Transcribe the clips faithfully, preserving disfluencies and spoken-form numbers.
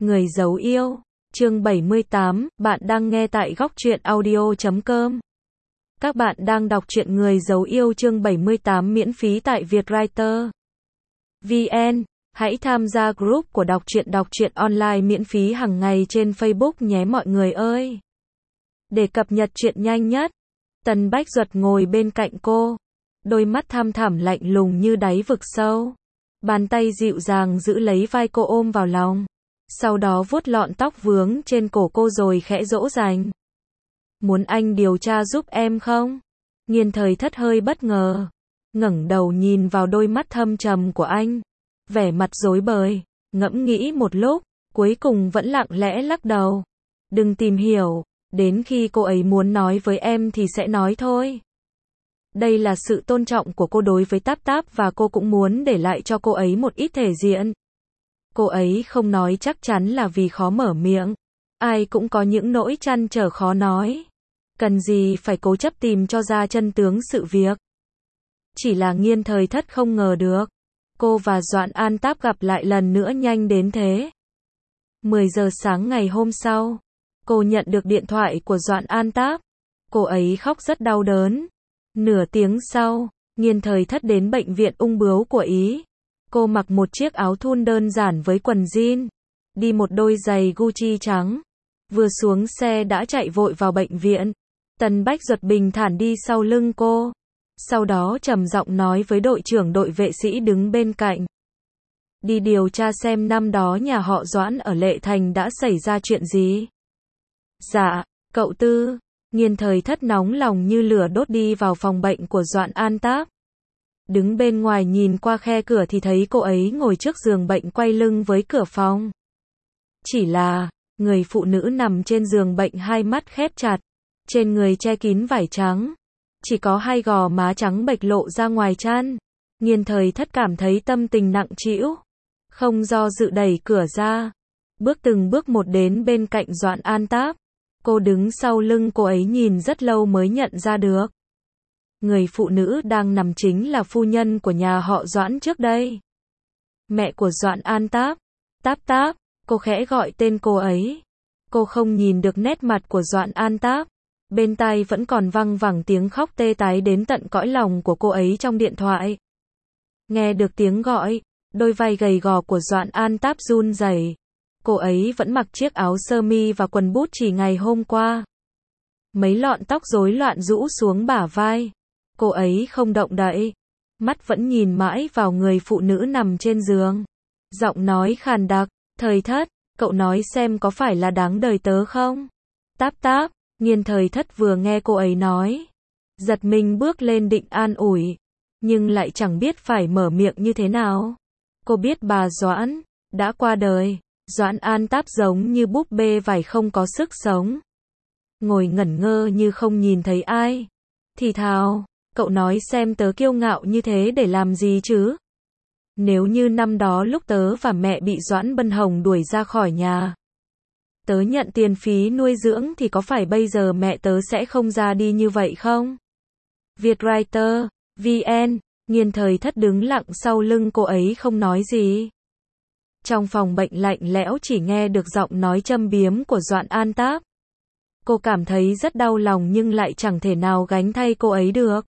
Người giấu yêu, chương bảy mươi tám, bạn đang nghe tại góc truyện audio chấm com. Các bạn đang đọc truyện Người giấu yêu chương bảy mươi tám miễn phí tại Vietwriter. vê en, hãy tham gia group của đọc truyện đọc truyện online miễn phí hàng ngày trên Facebook nhé mọi người ơi. Để cập nhật truyện nhanh nhất, Tần Bách Duật ngồi bên cạnh cô, đôi mắt thăm thẳm lạnh lùng như đáy vực sâu. Bàn tay dịu dàng giữ lấy vai cô ôm vào lòng. Sau đó vuốt lọn tóc vướng trên cổ cô rồi khẽ dỗ dành. Muốn anh điều tra giúp em không? Nghiên Thời Thất hơi bất ngờ, ngẩng đầu nhìn vào đôi mắt thâm trầm của anh, vẻ mặt rối bời, ngẫm nghĩ một lúc, cuối cùng vẫn lặng lẽ lắc đầu. Đừng tìm hiểu, đến khi cô ấy muốn nói với em thì sẽ nói thôi. Đây là sự tôn trọng của cô đối với Táp Táp và cô cũng muốn để lại cho cô ấy một ít thể diện. Cô ấy không nói chắc chắn là vì khó mở miệng. Ai cũng có những nỗi trăn trở khó nói. Cần gì phải cố chấp tìm cho ra chân tướng sự việc. Chỉ là Nghiên Thời Thất không ngờ được. Cô và Doãn An Táp gặp lại lần nữa nhanh đến thế. mười giờ sáng ngày hôm sau, cô nhận được điện thoại của Doãn An Táp. Cô ấy khóc rất đau đớn. Nửa tiếng sau, Nghiên Thời Thất đến bệnh viện ung bướu của Ý. Cô mặc một chiếc áo thun đơn giản với quần jean, đi một đôi giày Gucci trắng. Vừa xuống xe đã chạy vội vào bệnh viện. Tần Bách Duật bình thản đi sau lưng cô. Sau đó trầm giọng nói với đội trưởng đội vệ sĩ đứng bên cạnh. Đi điều tra xem năm đó nhà họ Doãn ở Lệ Thành đã xảy ra chuyện gì. Dạ, cậu Tư. Nghiên Thời Thất nóng lòng như lửa đốt đi vào phòng bệnh của Doãn An Táp. Đứng bên ngoài nhìn qua khe cửa thì thấy cô ấy ngồi trước giường bệnh quay lưng với cửa phòng. Chỉ là, người phụ nữ nằm trên giường bệnh hai mắt khép chặt, trên người che kín vải trắng. Chỉ có hai gò má trắng bệch lộ ra ngoài chăn. Nghiên Thời Thất cảm thấy tâm tình nặng trĩu. Không do dự đẩy cửa ra. Bước từng bước một đến bên cạnh Doãn An Táp. Cô đứng sau lưng cô ấy nhìn rất lâu mới nhận ra được. Người phụ nữ đang nằm chính là phu nhân của nhà họ Doãn trước đây. Mẹ của Doãn An Táp. Táp Táp, cô khẽ gọi tên cô ấy. Cô không nhìn được nét mặt của Doãn An Táp. Bên tai vẫn còn văng vẳng tiếng khóc tê tái đến tận cõi lòng của cô ấy trong điện thoại. Nghe được tiếng gọi, đôi vai gầy gò của Doãn An Táp run rẩy. Cô ấy vẫn mặc chiếc áo sơ mi và quần bút chỉ ngày hôm qua. Mấy lọn tóc rối loạn rũ xuống bả vai. Cô ấy không động đậy. Mắt vẫn nhìn mãi vào người phụ nữ nằm trên giường. Giọng nói khàn đặc. Thời Thất, cậu nói xem có phải là đáng đời tớ không? Táp Táp. Nghiên Thời Thất vừa nghe cô ấy nói, giật mình bước lên định an ủi, nhưng lại chẳng biết phải mở miệng như thế nào. Cô biết bà Doãn đã qua đời. Doãn An Táp giống như búp bê vải không có sức sống, ngồi ngẩn ngơ như không nhìn thấy ai. Thì thào, cậu nói xem tớ kiêu ngạo như thế để làm gì chứ? Nếu như năm đó lúc tớ và mẹ bị Doãn Bân Hồng đuổi ra khỏi nhà, tớ nhận tiền phí nuôi dưỡng thì có phải bây giờ mẹ tớ sẽ không ra đi như vậy không? Vietwriter, vê en, Nghiên Thời Thất đứng lặng sau lưng cô ấy không nói gì. Trong phòng bệnh lạnh lẽo chỉ nghe được giọng nói châm biếm của Doãn An Táp. Cô cảm thấy rất đau lòng nhưng lại chẳng thể nào gánh thay cô ấy được.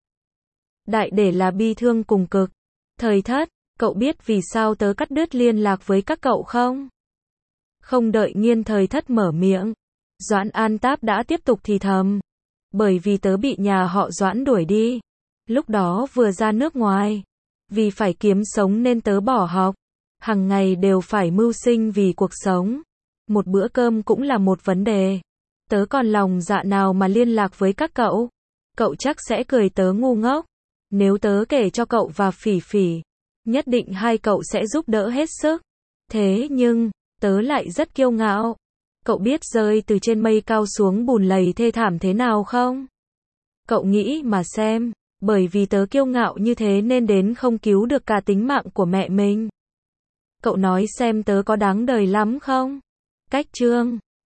Đại để là bi thương cùng cực. Thời Thất, cậu biết vì sao tớ cắt đứt liên lạc với các cậu không? Không đợi Nghiên Thời Thất mở miệng, Doãn An Táp đã tiếp tục thì thầm. Bởi vì tớ bị nhà họ Doãn đuổi đi. Lúc đó vừa ra nước ngoài. Vì phải kiếm sống nên tớ bỏ học. Hằng ngày đều phải mưu sinh vì cuộc sống. Một bữa cơm cũng là một vấn đề. Tớ còn lòng dạ nào mà liên lạc với các cậu. Cậu chắc sẽ cười tớ ngu ngốc. Nếu tớ kể cho cậu và Phỉ Phỉ, nhất định hai cậu sẽ giúp đỡ hết sức. Thế nhưng, tớ lại rất kiêu ngạo. Cậu biết rơi từ trên mây cao xuống bùn lầy thê thảm thế nào không? Cậu nghĩ mà xem, bởi vì tớ kiêu ngạo như thế nên đến không cứu được cả tính mạng của mẹ mình. Cậu nói xem tớ có đáng đời lắm không? Cách chương